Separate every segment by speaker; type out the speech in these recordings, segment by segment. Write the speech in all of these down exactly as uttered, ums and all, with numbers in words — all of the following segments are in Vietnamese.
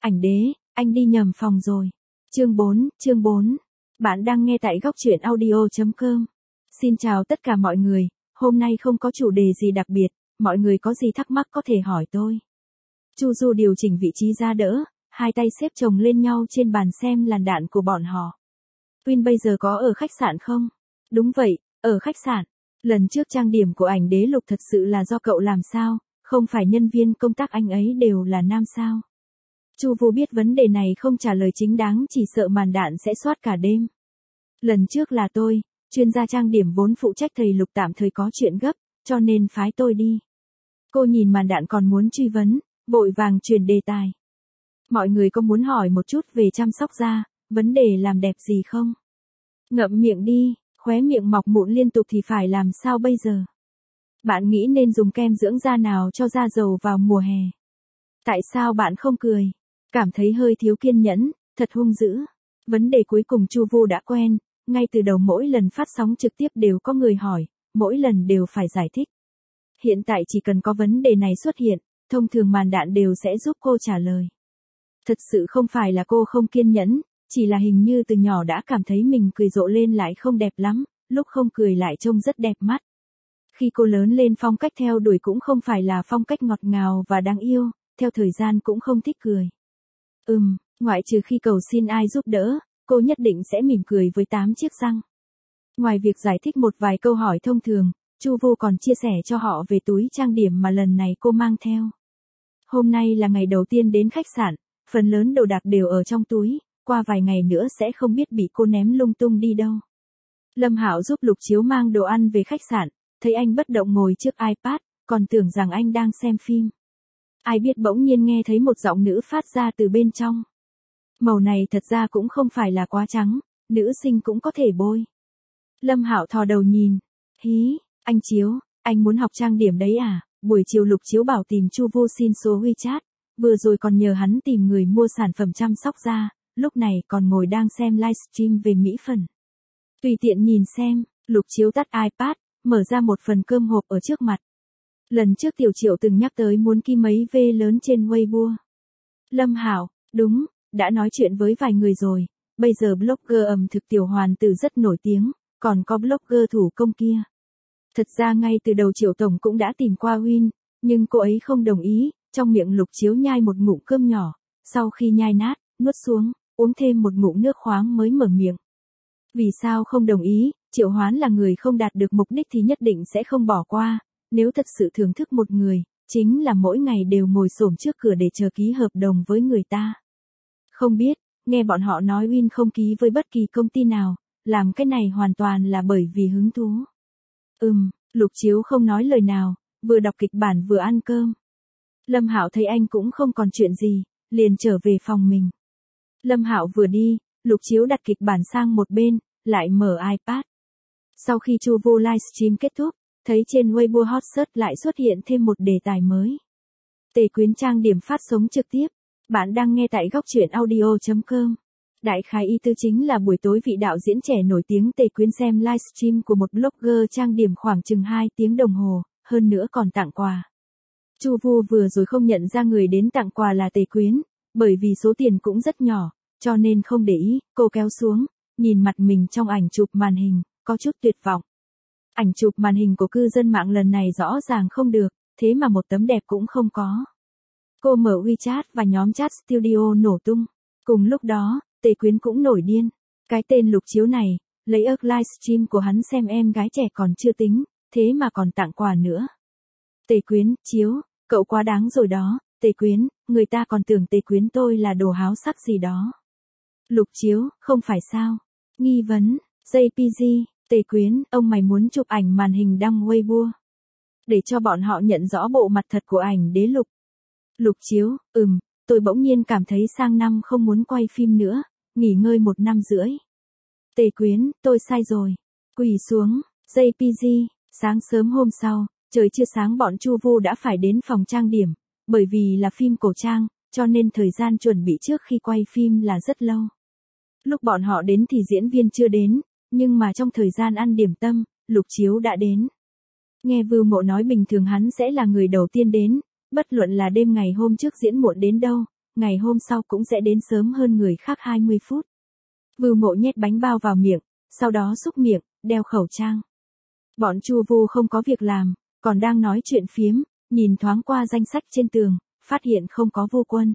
Speaker 1: Ảnh đế, anh đi nhầm phòng rồi. Chương bốn, chương bốn. Bạn đang nghe tại góc truyện audio chấm com. Xin chào tất cả mọi người, hôm nay không có chủ đề gì đặc biệt, mọi người có gì thắc mắc có thể hỏi tôi. Chu Du điều chỉnh vị trí ra đỡ, hai tay xếp chồng lên nhau trên bàn xem làn đạn của bọn họ. Win bây giờ có ở khách sạn không? Đúng vậy, ở khách sạn. Lần trước trang điểm của ảnh đế Lục thật sự là do cậu làm sao, không phải nhân viên công tác anh ấy đều là nam sao? Chu Vu biết vấn đề này không trả lời chính đáng chỉ sợ màn đạn sẽ soát cả đêm. Lần trước là tôi, chuyên gia trang điểm vốn phụ trách thầy Lục tạm thời có chuyện gấp, cho nên phái tôi đi. Cô nhìn màn đạn còn muốn truy vấn, vội vàng chuyển đề tài. Mọi người có muốn hỏi một chút về chăm sóc da, vấn đề làm đẹp gì không? Ngậm miệng đi, khóe miệng mọc mụn liên tục thì phải làm sao bây giờ? Bạn nghĩ nên dùng kem dưỡng da nào cho da dầu vào mùa hè? Tại sao bạn không cười? Cảm thấy hơi thiếu kiên nhẫn, thật hung dữ. Vấn đề cuối cùng Chu Vu đã quen, ngay từ đầu mỗi lần phát sóng trực tiếp đều có người hỏi, mỗi lần đều phải giải thích. Hiện tại chỉ cần có vấn đề này xuất hiện, thông thường màn đạn đều sẽ giúp cô trả lời. Thật sự không phải là cô không kiên nhẫn, chỉ là hình như từ nhỏ đã cảm thấy mình cười rộ lên lại không đẹp lắm, lúc không cười lại trông rất đẹp mắt. Khi cô lớn lên phong cách theo đuổi cũng không phải là phong cách ngọt ngào và đáng yêu, theo thời gian cũng không thích cười. Ừm, ngoại trừ khi cầu xin ai giúp đỡ, cô nhất định sẽ mỉm cười với tám chiếc răng. Ngoài việc giải thích một vài câu hỏi thông thường, Chu Vu còn chia sẻ cho họ về túi trang điểm mà lần này cô mang theo. Hôm nay là ngày đầu tiên đến khách sạn, phần lớn đồ đạc đều ở trong túi, qua vài ngày nữa sẽ không biết bị cô ném lung tung đi đâu. Lâm Hạo giúp Lục Chiếu mang đồ ăn về khách sạn, thấy anh bất động ngồi trước iPad, còn tưởng rằng anh đang xem phim. Ai biết bỗng nhiên nghe thấy một giọng nữ phát ra từ bên trong. Màu này thật ra cũng không phải là quá trắng, nữ sinh cũng có thể bôi. Lâm Hạo thò đầu nhìn. Hí, anh Chiếu, anh muốn học trang điểm đấy à? Buổi chiều Lục Chiếu bảo tìm Chu Vu xin số WeChat, vừa rồi còn nhờ hắn tìm người mua sản phẩm chăm sóc da, lúc này còn ngồi đang xem livestream về mỹ phẩm. Tùy tiện nhìn xem, Lục Chiếu tắt iPad, mở ra một phần cơm hộp ở trước mặt. Lần trước Tiểu Triệu từng nhắc tới muốn ký mấy V lớn trên Weibo. Lâm Hạo, đúng, đã nói chuyện với vài người rồi, bây giờ blogger ẩm thực Tiểu Hoàn Tử rất nổi tiếng, còn có blogger thủ công kia. Thật ra ngay từ đầu Triệu Tổng cũng đã tìm qua Win, nhưng cô ấy không đồng ý, trong miệng Lục Chiếu nhai một ngụm cơm nhỏ, sau khi nhai nát, nuốt xuống, uống thêm một ngụm nước khoáng mới mở miệng. Vì sao không đồng ý? Triệu Hoán là người không đạt được mục đích thì nhất định sẽ không bỏ qua, nếu thật sự thưởng thức một người, chính là mỗi ngày đều ngồi xổm trước cửa để chờ ký hợp đồng với người ta. Không biết, nghe bọn họ nói Win không ký với bất kỳ công ty nào, làm cái này hoàn toàn là bởi vì hứng thú. Ừm, Lục Chiếu không nói lời nào, vừa đọc kịch bản vừa ăn cơm. Lâm Hạo thấy anh cũng không còn chuyện gì, liền trở về phòng mình. Lâm Hạo vừa đi, Lục Chiếu đặt kịch bản sang một bên, lại mở iPad. Sau khi Chu Vu livestream kết thúc, thấy trên Weibo Hot Search lại xuất hiện thêm một đề tài mới. Tề Quyến trang điểm phát sóng trực tiếp. Bạn đang nghe tại góc truyện audio chấm com. Đại khái ý tư chính là buổi tối vị đạo diễn trẻ nổi tiếng Tề Quyến xem livestream của một blogger trang điểm khoảng chừng hai tiếng đồng hồ, hơn nữa còn tặng quà. Chu Vu vừa rồi không nhận ra người đến tặng quà là Tề Quyến, bởi vì số tiền cũng rất nhỏ, cho nên không để ý, cô kéo xuống, nhìn mặt mình trong ảnh chụp màn hình, có chút tuyệt vọng. Ảnh chụp màn hình của cư dân mạng lần này rõ ràng không được, thế mà một tấm đẹp cũng không có. Cô mở WeChat và nhóm chat studio nổ tung. Cùng lúc đó, Tề Quyến cũng nổi điên. Cái tên Lục Chiếu này, lấy ức livestream của hắn xem em gái trẻ còn chưa tính, thế mà còn tặng quà nữa. Tề Quyến, Chiếu, cậu quá đáng rồi đó. Tề Quyến, người ta còn tưởng Tề Quyến tôi là đồ háo sắc gì đó. Lục Chiếu, không phải sao? Nghi vấn, jê pê giê, Tề Quyến, ông mày muốn chụp ảnh màn hình đăng Weibo. Để cho bọn họ nhận rõ bộ mặt thật của ảnh đế Lục. Lục Chiếu, ừm, tôi bỗng nhiên cảm thấy sang năm không muốn quay phim nữa, nghỉ ngơi một năm rưỡi. Tề Quyến, tôi sai rồi. Quỳ xuống, jê pê giê, sáng sớm hôm sau, trời chưa sáng bọn Chu Vu đã phải đến phòng trang điểm, bởi vì là phim cổ trang, cho nên thời gian chuẩn bị trước khi quay phim là rất lâu. Lúc bọn họ đến thì diễn viên chưa đến, nhưng mà trong thời gian ăn điểm tâm, Lục Chiếu đã đến. Nghe Vưu Mộ nói bình thường hắn sẽ là người đầu tiên đến, bất luận là đêm ngày hôm trước diễn muộn đến đâu, ngày hôm sau cũng sẽ đến sớm hơn người khác hai mươi phút. Vưu Mộ nhét bánh bao vào miệng, sau đó xúc miệng, đeo khẩu trang. Bọn Chu Vu không có việc làm, còn đang nói chuyện phiếm, nhìn thoáng qua danh sách trên tường, phát hiện không có Vu Quân.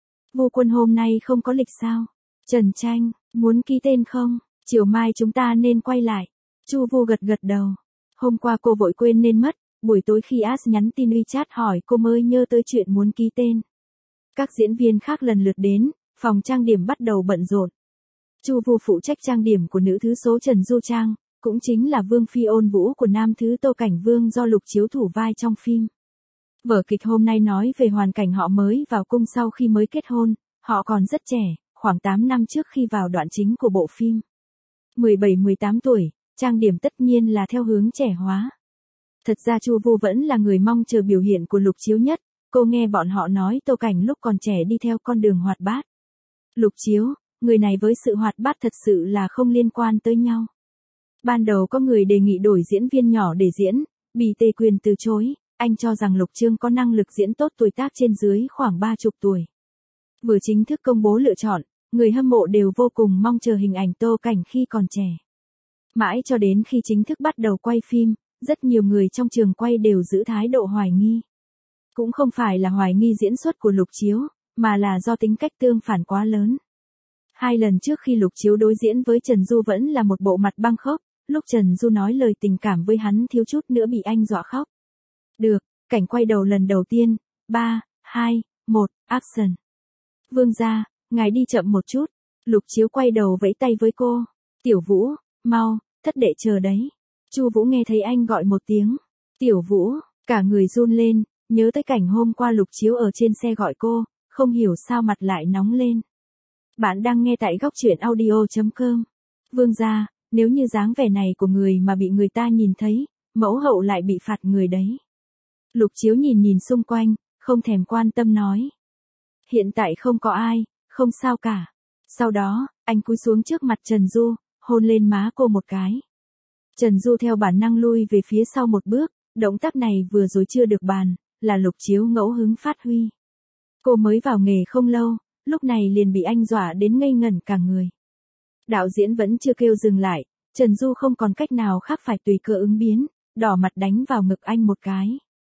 Speaker 1: Vu Quân hôm nay không có lịch sao? Trần Tranh, muốn ký tên không? Chiều mai chúng ta nên quay lại. Chu Vu gật gật đầu. Hôm qua cô vội quên nên mất, buổi tối khi As nhắn tin WeChat hỏi cô mới nhớ tới chuyện muốn ký tên. Các diễn viên khác lần lượt đến, phòng trang điểm bắt đầu bận rộn. Chu Vu phụ trách trang điểm của nữ thứ số Trần Du Trang, cũng chính là Vương Phi ôn vũ của nam thứ Tô Cảnh Vương do Lục Chiếu thủ vai trong phim. Vở kịch hôm nay nói về hoàn cảnh họ mới vào cung sau khi mới kết hôn, họ còn rất trẻ, khoảng tám năm trước khi vào đoạn chính của bộ phim. mười bảy mười tám tuổi, trang điểm tất nhiên là theo hướng trẻ hóa. Thật ra Chu Vu vẫn là người mong chờ biểu hiện của Lục Chiếu nhất, cô nghe bọn họ nói Tô Cảnh lúc còn trẻ đi theo con đường hoạt bát. Lục Chiếu, người này với sự hoạt bát thật sự là không liên quan tới nhau. Ban đầu có người đề nghị đổi diễn viên nhỏ để diễn, bị Tề Quyền từ chối, anh cho rằng Lục Trương có năng lực diễn tốt tuổi tác trên dưới khoảng ba chục tuổi. Vừa chính thức công bố lựa chọn, người hâm mộ đều vô cùng mong chờ hình ảnh Tô Cảnh khi còn trẻ. Mãi cho đến khi chính thức bắt đầu quay phim, rất nhiều người trong trường quay đều giữ thái độ hoài nghi. Cũng không phải là hoài nghi diễn xuất của Lục Chiếu, mà là do tính cách tương phản quá lớn. Hai lần trước khi Lục Chiếu đối diễn với Trần Du vẫn là một bộ mặt băng khốc, lúc Trần Du nói lời tình cảm với hắn thiếu chút nữa bị anh dọa khóc. Được, cảnh quay đầu lần đầu tiên, ba, hai, một, action. Vương gia, ngài đi chậm một chút. Lục Chiếu quay đầu vẫy tay với cô. Tiểu Vũ, mau, thất đệ chờ đấy. Chu Vũ nghe thấy anh gọi một tiếng. Tiểu Vũ, cả người run lên, nhớ tới cảnh hôm qua Lục Chiếu ở trên xe gọi cô, không hiểu sao mặt lại nóng lên. Bạn đang nghe tại góc truyện audio chấm com. Vương gia, nếu như dáng vẻ này của người mà bị người ta nhìn thấy, mẫu hậu lại bị phạt người đấy. Lục Chiếu nhìn nhìn xung quanh, không thèm quan tâm nói. Hiện tại không có ai, không sao cả. Sau đó, anh cúi xuống trước mặt Trần Du, hôn lên má cô một cái. Trần Du theo bản năng lui về phía sau một bước, động tác này vừa rồi chưa được bàn, là Lục Chiếu ngẫu hứng phát huy. Cô mới vào nghề không lâu, lúc này liền bị anh dọa đến ngây ngẩn cả người. Đạo diễn vẫn chưa kêu dừng lại, Trần Du không còn cách nào khác phải tùy cơ ứng biến, đỏ mặt đánh vào ngực anh một cái.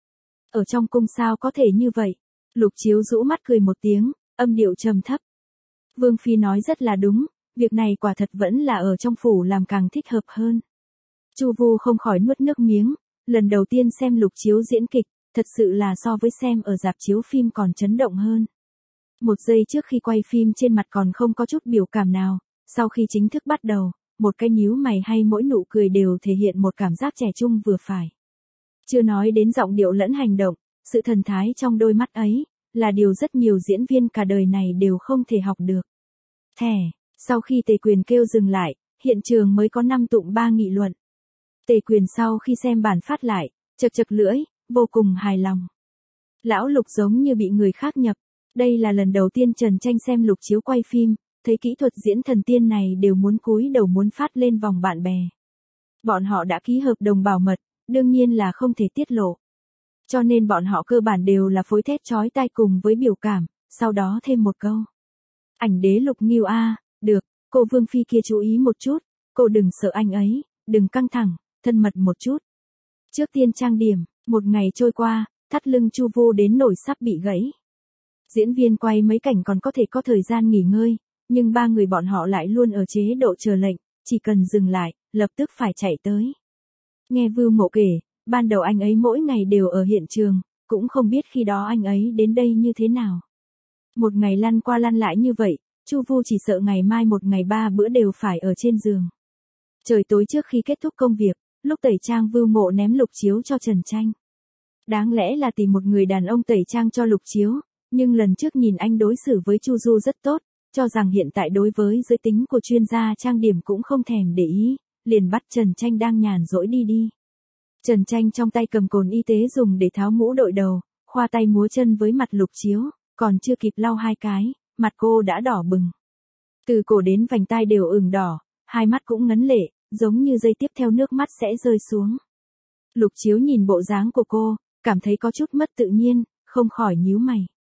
Speaker 1: Ở trong cung sao có thể như vậy? Lục Chiếu rũ mắt cười một tiếng, âm điệu trầm thấp. Vương Phi nói rất là đúng, việc này quả thật vẫn là ở trong phủ làm càng thích hợp hơn. Chu Vu không khỏi nuốt nước miếng, lần đầu tiên xem Lục Chiếu diễn kịch, thật sự là so với xem ở rạp chiếu phim còn chấn động hơn. Một giây trước khi quay phim trên mặt còn không có chút biểu cảm nào, sau khi chính thức bắt đầu, một cái nhíu mày hay mỗi nụ cười đều thể hiện một cảm giác trẻ trung vừa phải. Chưa nói đến giọng điệu lẫn hành động, sự thần thái trong đôi mắt ấy, là điều rất nhiều diễn viên cả đời này đều không thể học được. Thẻ, sau khi Tề Quyền kêu dừng lại, hiện trường mới có năm tụng ba nghị luận. Tề Quyền sau khi xem bản phát lại, chật chật lưỡi, vô cùng hài lòng. Lão Lục giống như bị người khác nhập. Đây là lần đầu tiên Trần Tranh xem Lục Chiếu quay phim, thấy kỹ thuật diễn thần tiên này đều muốn cúi đầu muốn phát lên vòng bạn bè. Bọn họ đã ký hợp đồng bảo mật, đương nhiên là không thể tiết lộ. Cho nên bọn họ cơ bản đều là phối thét chói tai cùng với biểu cảm, sau đó thêm một câu. Ảnh đế Lục Nghiêu a, được, cô Vương Phi kia chú ý một chút, cô đừng sợ anh ấy, đừng căng thẳng, thân mật một chút. Trước tiên trang điểm, một ngày trôi qua, thắt lưng Chu Vu đến nổi sắp bị gãy. Diễn viên quay mấy cảnh còn có thể có thời gian nghỉ ngơi, nhưng ba người bọn họ lại luôn ở chế độ chờ lệnh, chỉ cần dừng lại, lập tức phải chạy tới. Nghe Vưu Mộ kể, ban đầu anh ấy mỗi ngày đều ở hiện trường, cũng không biết khi đó anh ấy đến đây như thế nào. Một ngày lăn qua lăn lại như vậy, Chu Vu chỉ sợ ngày mai một ngày ba bữa đều phải ở trên giường. Trời tối trước khi kết thúc công việc, lúc tẩy trang Vưu Mộ ném Lục Chiếu cho Trần Tranh. Đáng lẽ là tìm một người đàn ông tẩy trang cho Lục Chiếu, nhưng lần trước nhìn anh đối xử với Chu Du rất tốt, cho rằng hiện tại đối với giới tính của chuyên gia trang điểm cũng không thèm để ý, liền bắt Trần Tranh đang nhàn rỗi đi đi. Trần Tranh trong tay cầm cồn y tế dùng để tháo mũ đội đầu, khoa tay múa chân với mặt Lục Chiếu, còn chưa kịp lau hai cái, mặt cô đã đỏ bừng. Từ cổ đến vành tai đều ửng đỏ, hai mắt cũng ngấn lệ, giống như giây tiếp theo nước mắt sẽ rơi xuống. Lục Chiếu nhìn bộ dáng của cô, cảm thấy có chút mất tự nhiên, không khỏi nhíu mày.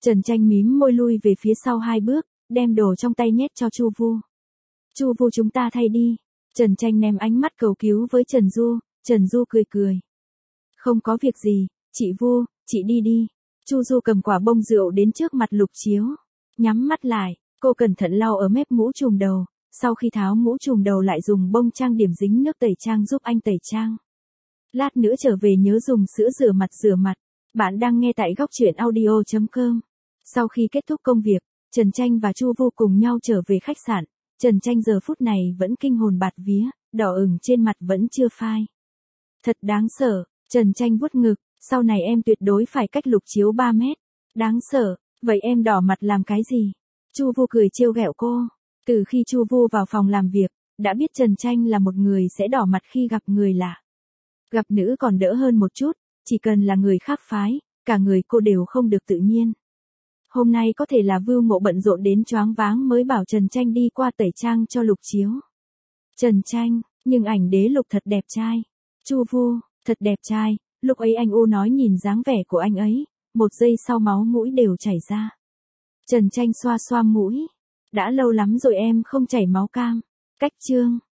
Speaker 1: Trần Tranh mím môi lui về phía sau hai bước, đem đồ trong tay nhét cho Chu Vu. Chu Vu chúng ta thay đi. Trần Tranh ném ánh mắt cầu cứu với Trần Du, Trần Du cười cười. Không có việc gì, chị Vu, chị đi đi. Chu Du cầm quả bông rượu đến trước mặt Lục Chiếu. Nhắm mắt lại, cô cẩn thận lau ở mép mũ trùm đầu, sau khi tháo mũ trùm đầu lại dùng bông trang điểm dính nước tẩy trang giúp anh tẩy trang. Lát nữa trở về nhớ dùng sữa rửa mặt rửa mặt. Bạn đang nghe tại góc truyện audio chấm com. Sau khi kết thúc công việc, Trần Tranh và Chu Vu cùng nhau trở về khách sạn. Trần Tranh giờ phút này vẫn kinh hồn bạt vía, đỏ ửng trên mặt vẫn chưa phai. Thật đáng sợ, Trần Tranh vuốt ngực, sau này em tuyệt đối phải cách Lục Chiếu ba mét. Đáng sợ, vậy em đỏ mặt làm cái gì? Chu Vu cười trêu ghẹo cô. Từ khi Chu Vu vào phòng làm việc, đã biết Trần Tranh là một người sẽ đỏ mặt khi gặp người lạ. Gặp nữ còn đỡ hơn một chút, chỉ cần là người khác phái, cả người cô đều không được tự nhiên. Hôm nay có thể là Vưu Mộ bận rộn đến choáng váng mới bảo Trần Tranh đi qua tẩy trang cho Lục Chiếu. Trần Tranh, nhưng ảnh đế Lục thật đẹp trai. Chu Vu, thật đẹp trai, lúc ấy anh U nói nhìn dáng vẻ của anh ấy, một giây sau máu mũi đều chảy ra. Trần Tranh xoa xoa mũi. Đã lâu lắm rồi em không chảy máu cam. Cách chương.